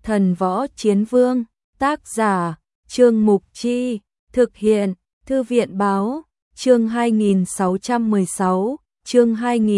Thần Võ Chiến Vương, tác giả, Trương Mục Chi, thực hiện, Thư viện Báo, chương 2616, chương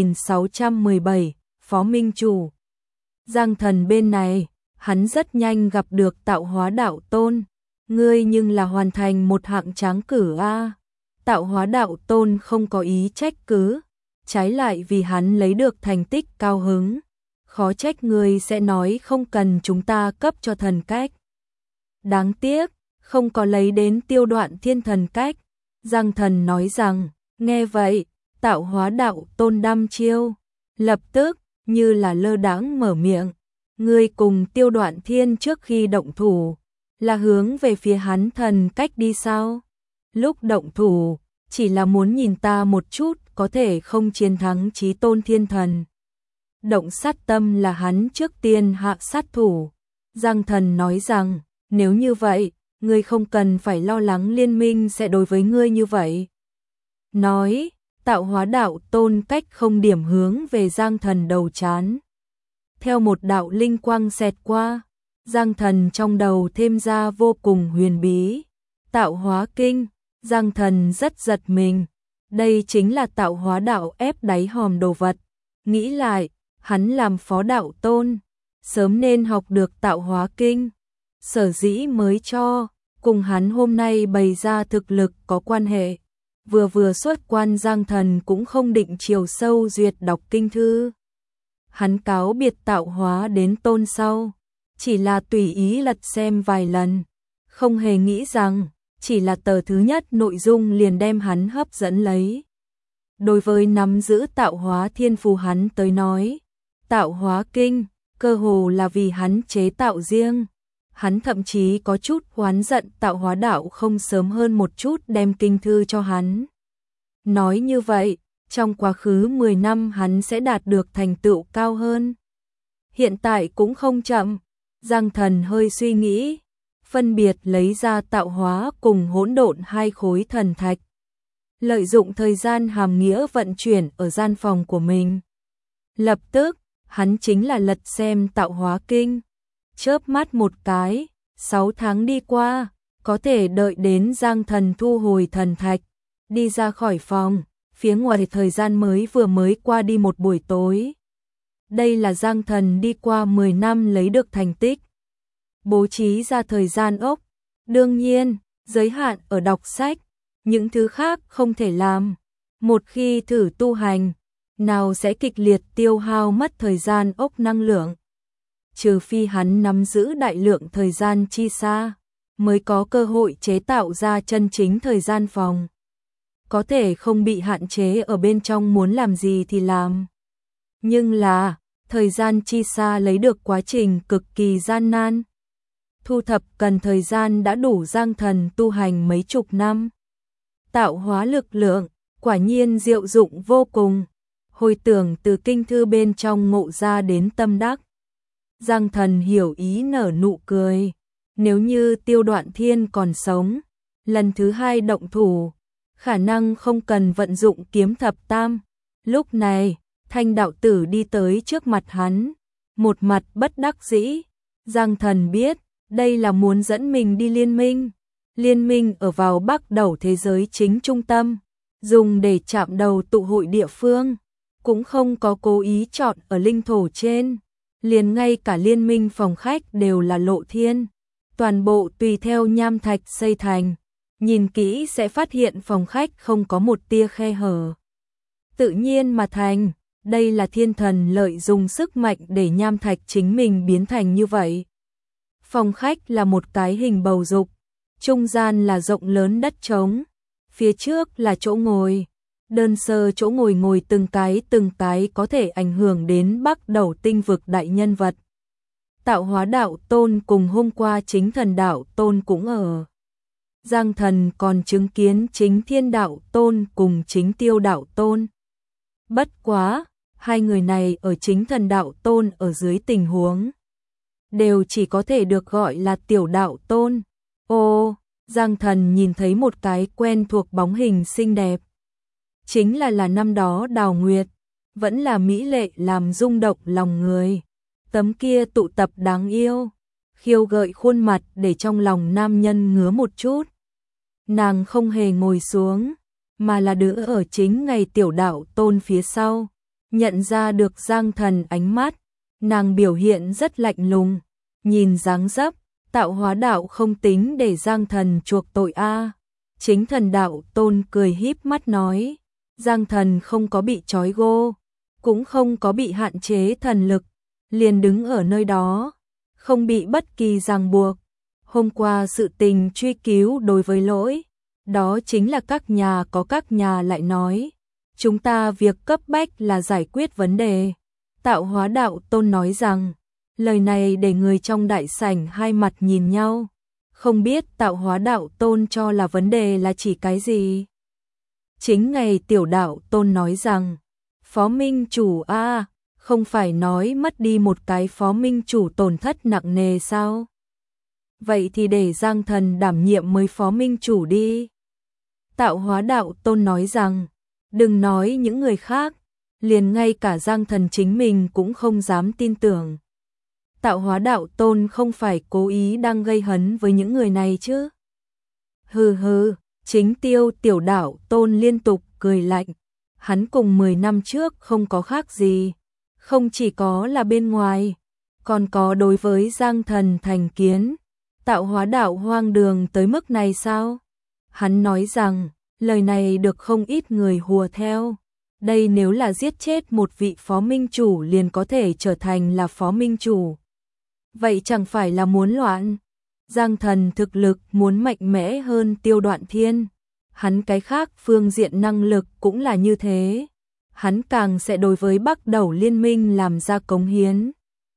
2617, Phó Minh Chủ. Giang Thần bên này, hắn rất nhanh gặp được Tạo Hóa Đạo Tôn. Ngươi nhưng là hoàn thành một hạng tráng cử a. Tạo Hóa Đạo Tôn không có ý trách cứ, trái lại vì hắn lấy được thành tích cao hứng. Khó trách ngươi sẽ nói không cần chúng ta cấp cho thần cách. Đáng tiếc, không có lấy đến Tiêu Đoạn Thiên thần cách. Giang Thần nói rằng, nghe vậy, Tạo Hóa Đạo Tôn đăm chiêu, lập tức, như là lơ đãng mở miệng. Ngươi cùng Tiêu Đoạn Thiên trước khi động thủ, là hướng về phía hắn thần cách đi sao? Lúc động thủ, chỉ là muốn nhìn ta một chút có thể không chiến thắng Chí Tôn Thiên Thần. Động sát tâm là hắn trước tiên hạ sát thủ. Giang Thần nói rằng, nếu như vậy, ngươi không cần phải lo lắng liên minh sẽ đối với ngươi như vậy. Nói, Tạo Hóa Đạo Tôn cách không điểm hướng về Giang Thần đầu trán. Theo một đạo linh quang xẹt qua, Giang Thần trong đầu thêm ra vô cùng huyền bí. Tạo Hóa Kinh, Giang Thần rất giật mình. Đây chính là Tạo Hóa Đạo ép đáy hòm đồ vật. Nghĩ lại, hắn làm Phó Đạo Tôn, sớm nên học được Tạo Hóa Kinh. Sở dĩ mới cho, cùng hắn hôm nay bày ra thực lực có quan hệ. Vừa xuất quan Giang Thần cũng không định chiều sâu duyệt đọc kinh thư. Hắn cáo biệt Tạo Hóa đến Tôn sau, chỉ là tùy ý lật xem vài lần, không hề nghĩ rằng chỉ là tờ thứ nhất nội dung liền đem hắn hấp dẫn lấy. Đối với nắm giữ tạo hóa thiên phù hắn tới nói, Tạo Hóa Kinh cơ hồ là vì hắn chế tạo riêng. Hắn thậm chí có chút oán giận Tạo Hóa Đạo không sớm hơn một chút đem kinh thư cho hắn. Nói như vậy, trong quá khứ 10 năm hắn sẽ đạt được thành tựu cao hơn. Hiện tại cũng không chậm. Giang Thần hơi suy nghĩ, phân biệt lấy ra tạo hóa cùng hỗn độn hai khối thần thạch. Lợi dụng thời gian hàm nghĩa vận chuyển ở gian phòng của mình. Lập tức, hắn chính là lật xem Tạo Hóa Kinh. Chớp mắt một cái, 6 tháng đi qua, có thể đợi đến Giang Thần thu hồi thần thạch, đi ra khỏi phòng, phía ngoài thời gian vừa mới qua đi một buổi tối. Đây là Giang Thần đi qua 10 năm lấy được thành tích. Bố trí ra thời gian ốc, đương nhiên, giới hạn ở đọc sách, những thứ khác không thể làm. Một khi thử tu hành, nào sẽ kịch liệt tiêu hao mất thời gian ốc năng lượng. Trừ phi hắn nắm giữ đại lượng thời gian chi xa, mới có cơ hội chế tạo ra chân chính thời gian phòng. Có thể không bị hạn chế ở bên trong muốn làm gì thì làm. Nhưng là, thời gian chi xa lấy được quá trình cực kỳ gian nan. Thu thập cần thời gian đã đủ Giang Thần tu hành mấy chục năm. Tạo hóa lực lượng, quả nhiên diệu dụng vô cùng. Hồi tưởng từ kinh thư bên trong ngộ ra đến tâm đắc. Giang Thần hiểu ý nở nụ cười. Nếu như Tiêu Đoạn Thiên còn sống, lần thứ hai động thủ, khả năng không cần vận dụng kiếm thập tam. Lúc này, Thanh đạo tử đi tới trước mặt hắn, một mặt bất đắc dĩ. Giang Thần biết, đây là muốn dẫn mình đi liên minh. Liên minh ở vào Bắc đầu thế giới chính trung tâm, dùng để chạm đầu tụ hội địa phương, cũng không có cố ý chọn ở linh thổ trên. Liền ngay cả liên minh phòng khách đều là lộ thiên, toàn bộ tùy theo nham thạch xây thành. Nhìn kỹ sẽ phát hiện phòng khách không có một tia khe hở. Tự nhiên mà thành, đây là thiên thần lợi dùng sức mạnh để nham thạch chính mình biến thành như vậy. Phòng khách là một cái hình bầu dục, trung gian là rộng lớn đất trống, phía trước là chỗ ngồi. Đơn sơ chỗ ngồi từng cái có thể ảnh hưởng đến Bắc đầu tinh vực đại nhân vật. Tạo Hóa Đạo Tôn cùng hôm qua Chính Thần Đạo Tôn cũng ở. Giang Thần còn chứng kiến Chính Thiên Đạo Tôn cùng Chính Tiêu Đạo Tôn. Bất quá, hai người này ở Chính Thần Đạo Tôn ở dưới tình huống đều chỉ có thể được gọi là Tiểu Đạo Tôn. Ô, Giang Thần nhìn thấy một cái quen thuộc bóng hình xinh đẹp. Chính là năm đó Đào Nguyệt, vẫn là mỹ lệ làm rung động lòng người. Tấm kia tụ tập đáng yêu, khiêu gợi khuôn mặt để trong lòng nam nhân ngứa một chút. Nàng không hề ngồi xuống, mà là đứng ở chính ngày Tiểu Đạo Tôn phía sau, nhận ra được Giang Thần ánh mắt, nàng biểu hiện rất lạnh lùng, nhìn dáng dấp, Tạo Hóa Đạo không tính để Giang Thần chuộc tội a. Chính Thần Đạo Tôn cười híp mắt nói, Giang Thần không có bị trói gô, cũng không có bị hạn chế thần lực, liền đứng ở nơi đó, không bị bất kỳ ràng buộc. Hôm qua sự tình truy cứu đối với lỗi, đó chính là các nhà có các nhà lại nói, chúng ta việc cấp bách là giải quyết vấn đề. Tạo Hóa Đạo Tôn nói rằng, lời này để người trong đại sảnh hai mặt nhìn nhau, không biết Tạo Hóa Đạo Tôn cho là vấn đề là chỉ cái gì. Chính ngày Tiểu Đạo Tôn nói rằng, Phó Minh Chủ a, không phải nói mất đi một cái Phó Minh Chủ tổn thất nặng nề sao? Vậy thì để Giang Thần đảm nhiệm mới Phó Minh Chủ đi. Tạo Hóa Đạo Tôn nói rằng, đừng nói những người khác, liền ngay cả Giang Thần chính mình cũng không dám tin tưởng. Tạo Hóa Đạo Tôn không phải cố ý đang gây hấn với những người này chứ? Hừ hừ, chính Tiêu Tiểu Đạo Tôn liên tục cười lạnh. Hắn cùng 10 năm trước không có khác gì, không chỉ có là bên ngoài, còn có đối với Giang Thần thành kiến. Tạo Hóa Đạo hoang đường tới mức này sao? Hắn nói rằng, lời này được không ít người hùa theo. Đây nếu là giết chết một vị Phó Minh Chủ liền có thể trở thành là Phó Minh Chủ. Vậy chẳng phải là muốn loạn? Giang Thần thực lực muốn mạnh mẽ hơn Tiêu Đoạn Thiên. Hắn cái khác phương diện năng lực cũng là như thế. Hắn càng sẽ đối với Bắc Đẩu Liên minh làm ra cống hiến.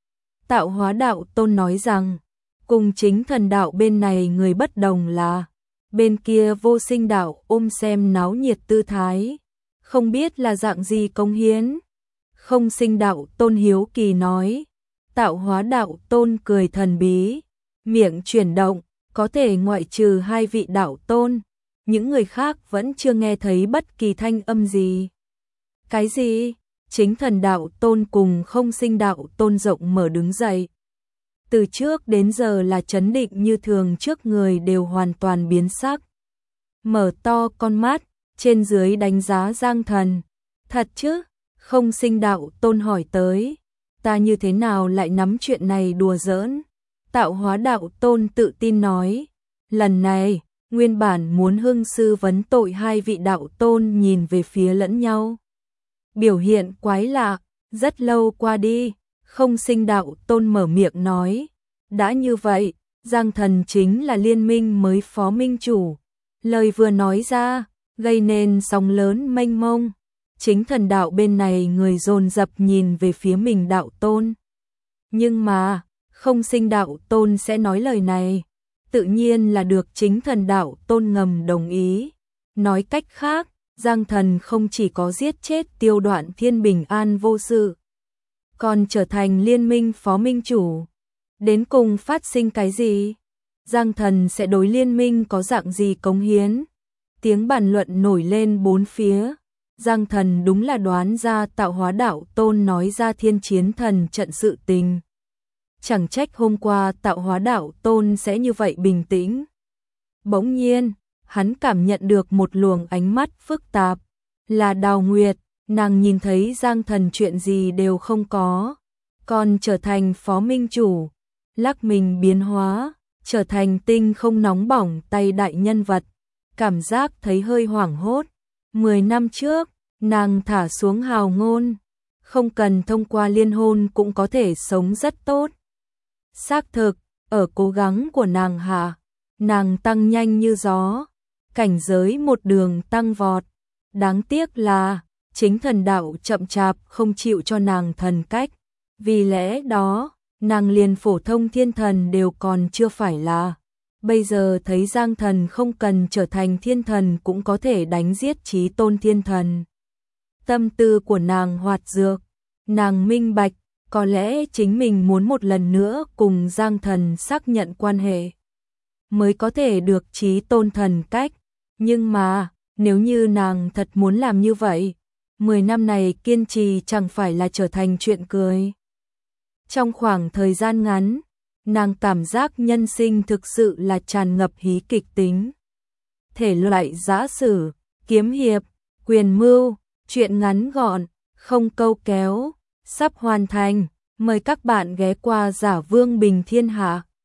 Tạo Hóa Đạo Tôn nói rằng, cùng chính Thần Đạo bên này người bất đồng là, bên kia Vô Sinh Đạo ôm xem náo nhiệt tư thái, không biết là dạng gì cống hiến. Không Sinh Đạo Tôn hiếu kỳ nói. Tạo Hóa Đạo Tôn cười thần bí, miệng chuyển động, có thể ngoại trừ hai vị đạo tôn, những người khác vẫn chưa nghe thấy bất kỳ thanh âm gì. Cái gì? Chính Thần Đạo Tôn cùng Không Sinh Đạo Tôn rộng mở đứng dậy. Từ trước đến giờ là trấn định như thường, trước người đều hoàn toàn biến sắc. Mở to con mắt, trên dưới đánh giá Giang Thần. Thật chứ? Không Sinh Đạo Tôn hỏi tới. Ta như thế nào lại nắm chuyện này đùa giỡn? Tạo Hóa Đạo Tôn tự tin nói. Lần này, nguyên bản muốn hưng sư vấn tội hai vị đạo tôn nhìn về phía lẫn nhau. Biểu hiện quái lạ, rất lâu qua đi, Không Sinh Đạo Tôn mở miệng nói. Đã như vậy, Giang Thần chính là liên minh mới Phó Minh Chủ. Lời vừa nói ra, gây nên sóng lớn mênh mông. Chính Thần Đạo bên này người dồn dập nhìn về phía mình đạo tôn. Nhưng mà, Không Sinh Đạo Tôn sẽ nói lời này, tự nhiên là được chính Thần Đạo Tôn ngầm đồng ý. Nói cách khác, Giang Thần không chỉ có giết chết Tiêu Đoạn Thiên bình an vô sự, còn trở thành liên minh Phó Minh Chủ. Đến cùng phát sinh cái gì? Giang Thần sẽ đối liên minh có dạng gì cống hiến? Tiếng bàn luận nổi lên bốn phía. Giang Thần đúng là đoán ra Tạo Hóa Đạo Tôn nói ra Thiên Chiến Thần trận sự tình. Chẳng trách hôm qua Tạo Hóa Đạo Tôn sẽ như vậy bình tĩnh. Bỗng nhiên, hắn cảm nhận được một luồng ánh mắt phức tạp. Là Đào Nguyệt, nàng nhìn thấy Giang Thần chuyện gì đều không có, còn trở thành Phó Minh Chủ, lắc mình biến hóa, trở thành tinh không nóng bỏng tay đại nhân vật. Cảm giác thấy hơi hoảng hốt. 10 năm trước, nàng thả xuống hào ngôn, không cần thông qua liên hôn cũng có thể sống rất tốt. Xác thực, ở cố gắng của nàng hạ, nàng tăng nhanh như gió, cảnh giới một đường tăng vọt. Đáng tiếc là, chính Thần Đạo chậm chạp không chịu cho nàng thần cách. Vì lẽ đó, nàng liền phổ thông thiên thần đều còn chưa phải là. Bây giờ thấy Giang Thần không cần trở thành thiên thần cũng có thể đánh giết chí tôn thiên thần. Tâm tư của nàng hoạt dược, nàng minh bạch, có lẽ chính mình muốn một lần nữa cùng Giang Thần xác nhận quan hệ, mới có thể được chí tôn thần cách. Nhưng mà, nếu như nàng thật muốn làm như vậy, 10 năm này kiên trì chẳng phải là trở thành chuyện cười. Trong khoảng thời gian ngắn, nàng cảm giác nhân sinh thực sự là tràn ngập hí kịch tính. Thể loại giã sử, kiếm hiệp, quyền mưu, truyện ngắn gọn, không câu kéo, sắp hoàn thành. Mời các bạn ghé qua Giả Vương Bình Thiên Hạ.